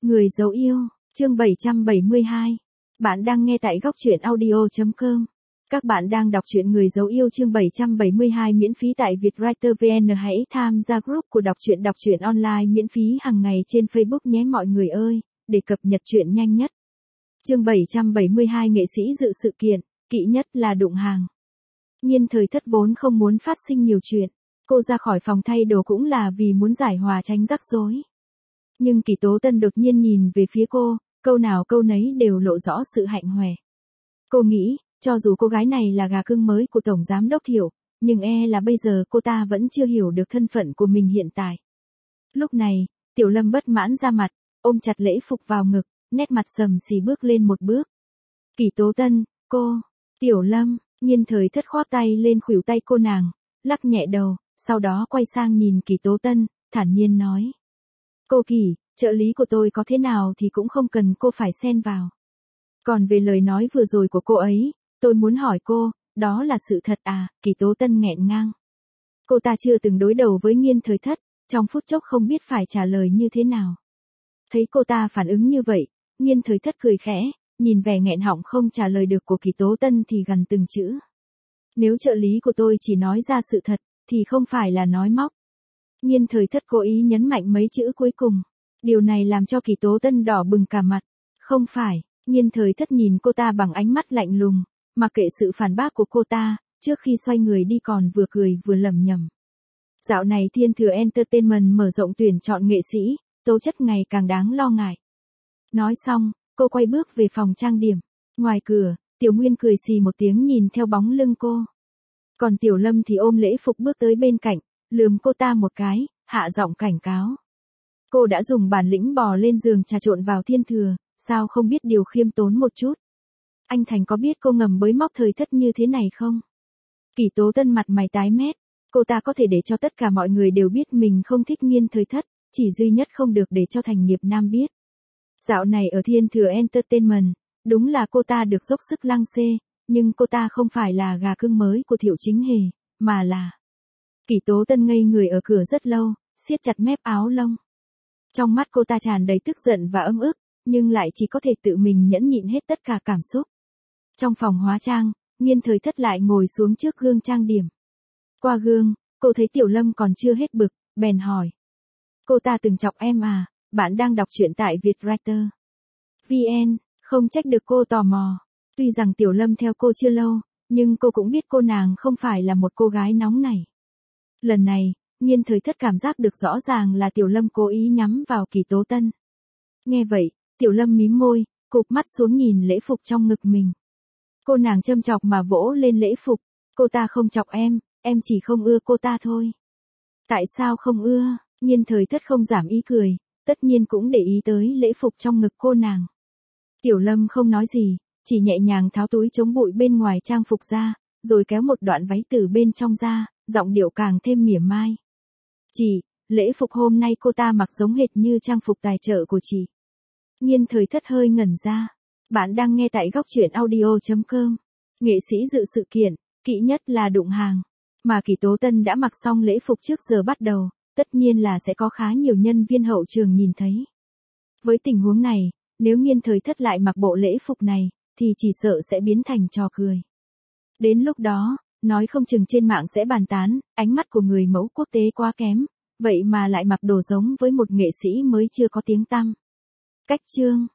Người dấu yêu, chương 772. Bạn đang nghe tại góc truyện audio.com. Các bạn đang đọc truyện Người dấu yêu chương 772 miễn phí tại Vietwriter VN. Hãy tham gia group của đọc truyện online miễn phí hàng ngày trên Facebook nhé mọi người ơi, để cập nhật truyện nhanh nhất. Chương 772 nghệ sĩ dự sự kiện, kỵ nhất là đụng hàng. Nhiên Thời Thất vốn không muốn phát sinh nhiều chuyện, cô ra khỏi phòng thay đồ cũng là vì muốn giải hòa tránh rắc rối. Nhưng Kỳ Tố Tân đột nhiên nhìn về phía cô, câu nào câu nấy đều lộ rõ sự hạnh hoẹ. Cô nghĩ, cho dù cô gái này là gà cưng mới của Tổng Giám Đốc Thiệu, nhưng là bây giờ cô ta vẫn chưa hiểu được thân phận của mình hiện tại. Lúc này, Tiểu Lâm bất mãn ra mặt, ôm chặt lễ phục vào ngực, nét mặt sầm xì bước lên một bước. Kỳ Tố Tân, cô, Tiểu Lâm, Nhiên Thời Thất khoác tay lên khuỷu tay cô nàng, lắc nhẹ đầu, sau đó quay sang nhìn Kỳ Tố Tân, thản nhiên nói. Cô Kỳ, trợ lý của tôi có thế nào thì cũng không cần cô phải xen vào. Còn về lời nói vừa rồi của cô ấy, tôi muốn hỏi cô, đó là sự thật à? Kỳ Tố Tân nghẹn ngang. Cô ta chưa từng đối đầu với Nhiên Thời Thất, trong phút chốc không biết phải trả lời như thế nào. Thấy cô ta phản ứng như vậy, Nhiên Thời Thất cười khẽ, nhìn vẻ nghẹn họng không trả lời được của Kỳ Tố Tân thì gằn từng chữ. Nếu trợ lý của tôi chỉ nói ra sự thật, thì không phải là nói móc. Nhiên Thời Thất cố ý nhấn mạnh mấy chữ cuối cùng. Điều này làm cho Kỳ Tố Tân đỏ bừng cả mặt. Không phải, Nhiên Thời Thất nhìn cô ta bằng ánh mắt lạnh lùng, mặc kệ sự phản bác của cô ta, trước khi xoay người đi còn vừa cười vừa lẩm nhẩm. Dạo này Thiên Thừa Entertainment mở rộng tuyển chọn nghệ sĩ, tố chất ngày càng đáng lo ngại. Nói xong, cô quay bước về phòng trang điểm. Ngoài cửa, Tiểu Nguyên cười xì một tiếng nhìn theo bóng lưng cô. Còn Tiểu Lâm thì ôm lễ phục bước tới bên cạnh, lườm cô ta một cái, hạ giọng cảnh cáo. Cô đã dùng bản lĩnh bò lên giường trà trộn vào Thiên Thừa, sao không biết điều khiêm tốn một chút? Anh Thành có biết cô ngầm bới móc Thời Thất như thế này không? Kỳ Tố Tân mặt mày tái mét, cô ta có thể để cho tất cả mọi người đều biết mình không thích Nhiên Thời Thất, chỉ duy nhất không được để cho Thành Nghiệp Nam biết. Dạo này ở Thiên Thừa Entertainment, đúng là cô ta được dốc sức lăng xê, nhưng cô ta không phải là gà cưng mới của Thiệu Chính Hề, mà là... Kỳ Tố Tân ngây người ở cửa rất lâu, siết chặt mép áo lông. Trong mắt cô ta tràn đầy tức giận và ấm ức, nhưng lại chỉ có thể tự mình nhẫn nhịn hết tất cả cảm xúc. Trong phòng hóa trang, Nhiên Thời Thất lại ngồi xuống trước gương trang điểm. Qua gương, cô thấy Tiểu Lâm còn chưa hết bực, bèn hỏi. Cô ta từng chọc em à? Bạn đang đọc truyện tại Vietwriter VN, không trách được cô tò mò. Tuy rằng Tiểu Lâm theo cô chưa lâu, nhưng cô cũng biết cô nàng không phải là một cô gái nóng nảy. Lần này, Nhiên Thời Thất cảm giác được rõ ràng là Tiểu Lâm cố ý nhắm vào Kỳ Tố Tân. Nghe vậy, Tiểu Lâm mím môi, cụp mắt xuống nhìn lễ phục trong ngực mình. Cô nàng châm chọc mà vỗ lên lễ phục. Cô ta không chọc em chỉ không ưa cô ta thôi. Tại sao không ưa? Nhiên Thời Thất không giảm ý cười, tất nhiên cũng để ý tới lễ phục trong ngực cô nàng. Tiểu Lâm không nói gì, chỉ nhẹ nhàng tháo túi chống bụi bên ngoài trang phục ra, rồi kéo một đoạn váy từ bên trong ra, giọng điệu càng thêm mỉa mai. Chị, lễ phục hôm nay cô ta mặc giống hệt như trang phục tài trợ của chị. Nhiên Thời Thất hơi ngẩn ra. Bạn đang nghe tại góc truyện audio.com. Nghệ sĩ dự sự kiện, kỵ nhất là đụng hàng. Mà Kỳ Tố Tân đã mặc xong lễ phục trước giờ bắt đầu, tất nhiên là sẽ có khá nhiều nhân viên hậu trường nhìn thấy. Với tình huống này, nếu Nhiên Thời Thất lại mặc bộ lễ phục này, thì chỉ sợ sẽ biến thành trò cười. Đến lúc đó, nói không chừng trên mạng sẽ bàn tán, ánh mắt của người mẫu quốc tế quá kém, vậy mà lại mặc đồ giống với một nghệ sĩ mới chưa có tiếng tăm. Cách chương